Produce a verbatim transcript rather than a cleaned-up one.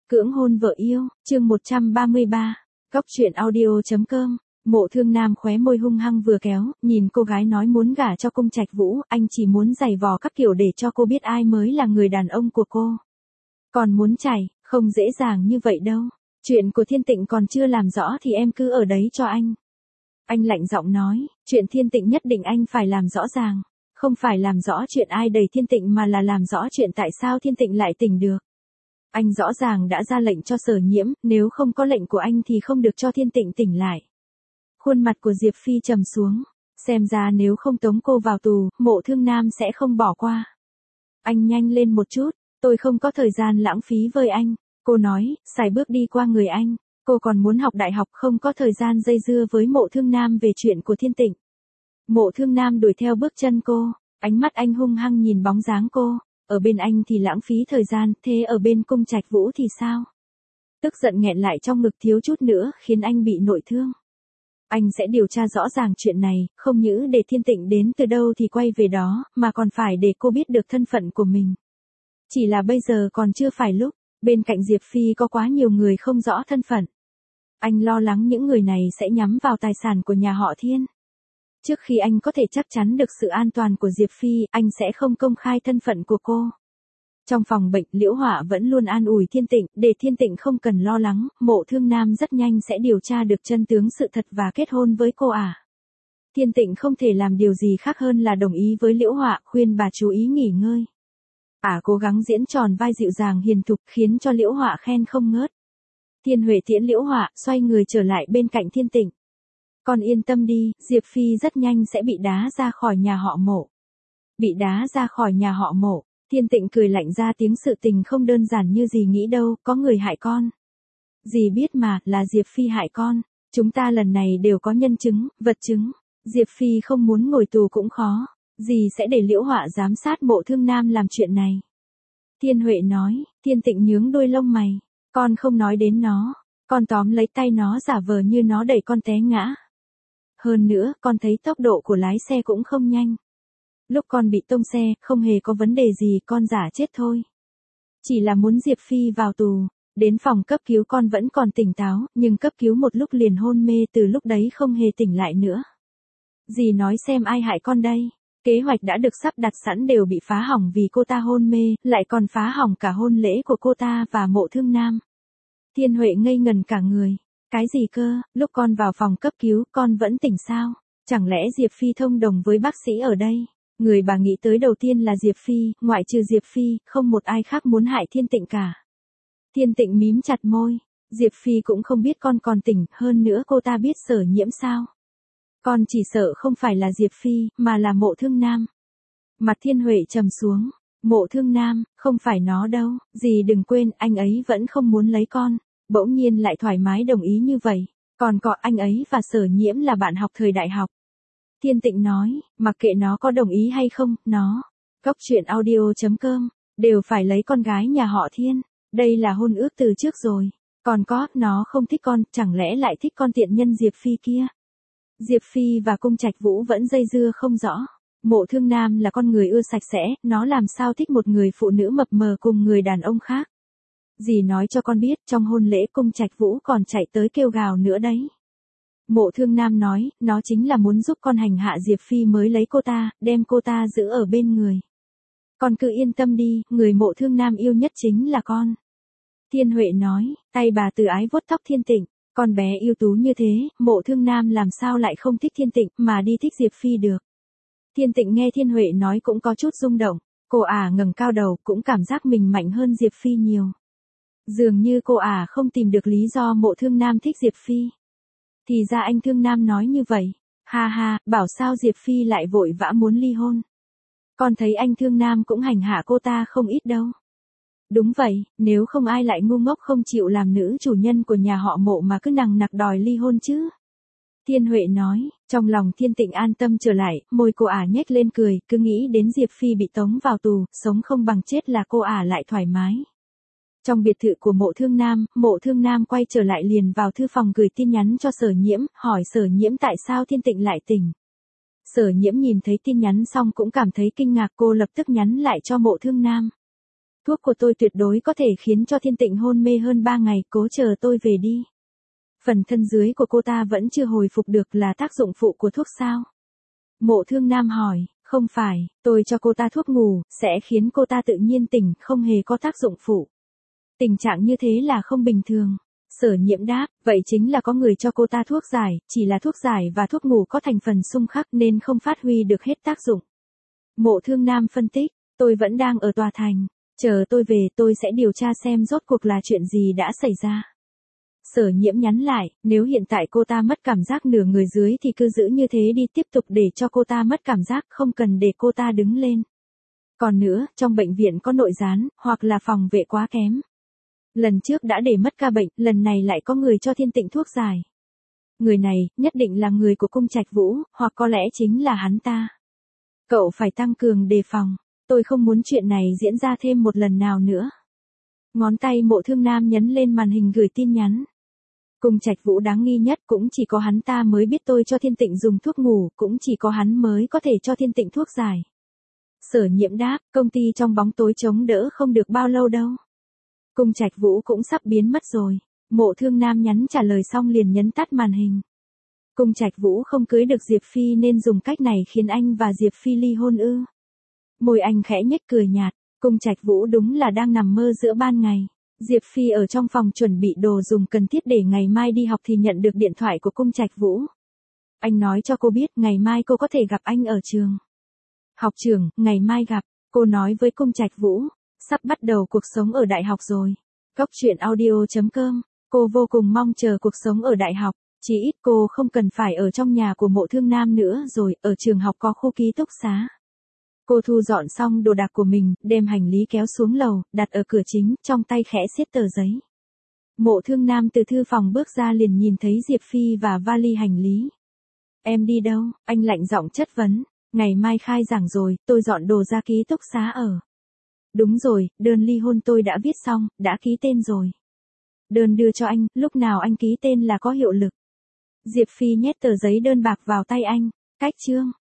Cưỡng hôn vợ yêu, chương một trăm ba mươi ba, Cóc truyện audio.com, Mộ Thương Nam khóe môi hung hăng vừa kéo, nhìn cô gái nói muốn gả cho Cung Trạch Vũ, anh chỉ muốn giày vò các kiểu để cho cô biết ai mới là người đàn ông của cô. Còn muốn chảy, không dễ dàng như vậy đâu. Chuyện của Thiên Tịnh còn chưa làm rõ thì em cứ ở đấy cho anh. Anh lạnh giọng nói, chuyện Thiên Tịnh nhất định anh phải làm rõ ràng. Không phải làm rõ chuyện ai đẩy Thiên Tịnh mà là làm rõ chuyện tại sao Thiên Tịnh lại tỉnh được. Anh rõ ràng đã ra lệnh cho Sở Nhiễm, nếu không có lệnh của anh thì không được cho Thiên Tịnh tỉnh lại. Khuôn mặt của Diệp Phi trầm xuống, xem ra nếu không tống cô vào tù, Mộ Thương Nam sẽ không bỏ qua. Anh nhanh lên một chút, tôi không có thời gian lãng phí với anh, cô nói, xài bước đi qua người anh, cô còn muốn học đại học không có thời gian dây dưa với Mộ Thương Nam về chuyện của Thiên Tịnh. Mộ Thương Nam đuổi theo bước chân cô, ánh mắt anh hung hăng nhìn bóng dáng cô. Ở bên anh thì lãng phí thời gian, thế ở bên Cung Trạch Vũ thì sao? Tức giận nghẹn lại trong ngực thiếu chút nữa khiến anh bị nội thương. Anh sẽ điều tra rõ ràng chuyện này, không những để Thiên Tịnh đến từ đâu thì quay về đó, mà còn phải để cô biết được thân phận của mình. Chỉ là bây giờ còn chưa phải lúc, bên cạnh Diệp Phi có quá nhiều người không rõ thân phận. Anh lo lắng những người này sẽ nhắm vào tài sản của nhà họ Thiên. Trước khi anh có thể chắc chắn được sự an toàn của Diệp Phi, anh sẽ không công khai thân phận của cô. Trong phòng bệnh, Liễu Họa vẫn luôn an ủi Thiên Tịnh, để Thiên Tịnh không cần lo lắng, Mộ Thương Nam rất nhanh sẽ điều tra được chân tướng sự thật và kết hôn với cô à. Thiên Tịnh không thể làm điều gì khác hơn là đồng ý với Liễu Họa, khuyên bà chú ý nghỉ ngơi. À cố gắng diễn tròn vai dịu dàng hiền thục khiến cho Liễu Họa khen không ngớt. Thiên Huệ tiễn Liễu Họa, xoay người trở lại bên cạnh Thiên Tịnh. Con yên tâm đi, Diệp Phi rất nhanh sẽ bị đá ra khỏi nhà họ Mộ. Bị đá ra khỏi nhà họ Mộ, Thiên Tịnh cười lạnh ra tiếng, sự tình không đơn giản như dì nghĩ đâu, có người hại con. Dì biết mà, là Diệp Phi hại con, chúng ta lần này đều có nhân chứng, vật chứng. Diệp Phi không muốn ngồi tù cũng khó, dì sẽ để Liễu Họa giám sát Mộ Thương Nam làm chuyện này. Thiên Huệ nói, Thiên Tịnh nhướng đôi lông mày, con không nói đến nó, con tóm lấy tay nó giả vờ như nó đẩy con té ngã. Hơn nữa, con thấy tốc độ của lái xe cũng không nhanh. Lúc con bị tông xe, không hề có vấn đề gì, con giả chết thôi. Chỉ là muốn Diệp Phi vào tù, đến phòng cấp cứu con vẫn còn tỉnh táo, nhưng cấp cứu một lúc liền hôn mê, từ lúc đấy không hề tỉnh lại nữa. Dì nói xem ai hại con đây? Kế hoạch đã được sắp đặt sẵn đều bị phá hỏng vì cô ta hôn mê, lại còn phá hỏng cả hôn lễ của cô ta và Mộ Thương Nam. Thiên Huệ ngây ngần cả người. Cái gì cơ, lúc con vào phòng cấp cứu, con vẫn tỉnh sao? Chẳng lẽ Diệp Phi thông đồng với bác sĩ ở đây? Người bà nghĩ tới đầu tiên là Diệp Phi, ngoại trừ Diệp Phi, không một ai khác muốn hại Thiên Tịnh cả. Thiên Tịnh mím chặt môi, Diệp Phi cũng không biết con còn tỉnh, hơn nữa cô ta biết Sở Nhiễm sao? Con chỉ sợ không phải là Diệp Phi, mà là Mộ Thương Nam. Mặt Thiên Huệ trầm xuống, Mộ Thương Nam, không phải nó đâu, dì đừng quên, anh ấy vẫn không muốn lấy con. Bỗng nhiên lại thoải mái đồng ý như vậy, còn có anh ấy và Sở Nhiễm là bạn học thời đại học. Thiên Tịnh nói, mặc kệ nó có đồng ý hay không, nó, Cóc truyện audio.com, đều phải lấy con gái nhà họ Thiên, đây là hôn ước từ trước rồi. Còn có, nó không thích con, chẳng lẽ lại thích con tiện nhân Diệp Phi kia. Diệp Phi và Cung Trạch Vũ vẫn dây dưa không rõ. Mộ Thương Nam là con người ưa sạch sẽ, nó làm sao thích một người phụ nữ mập mờ cùng người đàn ông khác. Dì nói cho con biết, trong hôn lễ Cung Trạch Vũ còn chạy tới kêu gào nữa đấy. Mộ Thương Nam nói, nó chính là muốn giúp con hành hạ Diệp Phi mới lấy cô ta, đem cô ta giữ ở bên người. Con cứ yên tâm đi, người Mộ Thương Nam yêu nhất chính là con. Thiên Huệ nói, tay bà từ ái vuốt tóc Thiên Tịnh, con bé yêu tú như thế, Mộ Thương Nam làm sao lại không thích Thiên Tịnh, mà đi thích Diệp Phi được. Thiên Tịnh nghe Thiên Huệ nói cũng có chút rung động, cô ả ngẩng cao đầu, cũng cảm giác mình mạnh hơn Diệp Phi nhiều. Dường như cô ả không tìm được lý do Mộ Thương Nam thích Diệp Phi. Thì ra anh Thương Nam nói như vậy. Ha ha, bảo sao Diệp Phi lại vội vã muốn ly hôn. Con thấy anh Thương Nam cũng hành hạ cô ta không ít đâu. Đúng vậy, nếu không ai lại ngu ngốc không chịu làm nữ chủ nhân của nhà họ Mộ mà cứ nằng nặc đòi ly hôn chứ. Thiên Huệ nói, trong lòng Thiên Tịnh an tâm trở lại, môi cô ả nhếch lên cười, cứ nghĩ đến Diệp Phi bị tống vào tù, sống không bằng chết là cô ả lại thoải mái. Trong biệt thự của Mộ Thương Nam, Mộ Thương Nam quay trở lại liền vào thư phòng gửi tin nhắn cho Sở Nhiễm, hỏi Sở Nhiễm tại sao Thiên Tịnh lại tỉnh. Sở Nhiễm nhìn thấy tin nhắn xong cũng cảm thấy kinh ngạc, cô lập tức nhắn lại cho Mộ Thương Nam. Thuốc của tôi tuyệt đối có thể khiến cho Thiên Tịnh hôn mê hơn ba ngày, cố chờ tôi về đi. Phần thân dưới của cô ta vẫn chưa hồi phục được, là tác dụng phụ của thuốc sao? Mộ Thương Nam hỏi, không phải, tôi cho cô ta thuốc ngủ, sẽ khiến cô ta tự nhiên tỉnh, không hề có tác dụng phụ. Tình trạng như thế là không bình thường. Sở Nhiễm đáp, vậy chính là có người cho cô ta thuốc giải, chỉ là thuốc giải và thuốc ngủ có thành phần xung khắc nên không phát huy được hết tác dụng. Mộ Thương Nam phân tích, tôi vẫn đang ở tòa thành, chờ tôi về tôi sẽ điều tra xem rốt cuộc là chuyện gì đã xảy ra. Sở Nhiễm nhắn lại, nếu hiện tại cô ta mất cảm giác nửa người dưới thì cứ giữ như thế đi, tiếp tục để cho cô ta mất cảm giác, không cần để cô ta đứng lên. Còn nữa, trong bệnh viện có nội gián, hoặc là phòng vệ quá kém. Lần trước đã để mất ca bệnh, lần này lại có người cho Thiên Tịnh thuốc giải. Người này, nhất định là người của cung Trạch Vũ, hoặc có lẽ chính là hắn ta. Cậu phải tăng cường đề phòng, tôi không muốn chuyện này diễn ra thêm một lần nào nữa. Ngón tay Mộ Thương Nam nhấn lên màn hình gửi tin nhắn. Cung Trạch Vũ đáng nghi nhất, cũng chỉ có hắn ta mới biết tôi cho Thiên Tịnh dùng thuốc ngủ, cũng chỉ có hắn mới có thể cho Thiên Tịnh thuốc giải. Sở Nhiễm đáp, công ty trong bóng tối chống đỡ không được bao lâu đâu. Cung Trạch Vũ cũng sắp biến mất rồi. Mộ Thương Nam nhắn trả lời xong liền nhấn tắt màn hình. Cung Trạch Vũ không cưới được Diệp Phi nên dùng cách này khiến anh và Diệp Phi ly hôn ư? Môi anh khẽ nhếch cười nhạt, Cung Trạch Vũ đúng là đang nằm mơ giữa ban ngày. Diệp Phi ở trong phòng chuẩn bị đồ dùng cần thiết để ngày mai đi học thì nhận được điện thoại của Cung Trạch Vũ. Anh nói cho cô biết ngày mai cô có thể gặp anh ở trường. Học trưởng, ngày mai gặp, cô nói với Cung Trạch Vũ, sắp bắt đầu cuộc sống ở đại học rồi. Cốc truyện audio chấm com, cô vô cùng mong chờ cuộc sống ở đại học, chỉ ít cô không cần phải ở trong nhà của Mộ Thương Nam nữa rồi, ở trường học có khu ký túc xá. Cô thu dọn xong đồ đạc của mình, đem hành lý kéo xuống lầu, đặt ở cửa chính, trong tay khẽ siết tờ giấy. Mộ Thương Nam từ thư phòng bước ra liền nhìn thấy Diệp Phi và vali hành lý. Em đi đâu? Anh lạnh giọng chất vấn. Ngày mai khai giảng rồi, tôi dọn đồ ra ký túc xá ở. Đúng rồi, đơn ly hôn tôi đã viết xong, đã ký tên rồi. Đơn đưa cho anh, lúc nào anh ký tên là có hiệu lực. Diệp Phi nhét tờ giấy đơn bạc vào tay anh. Cách chương.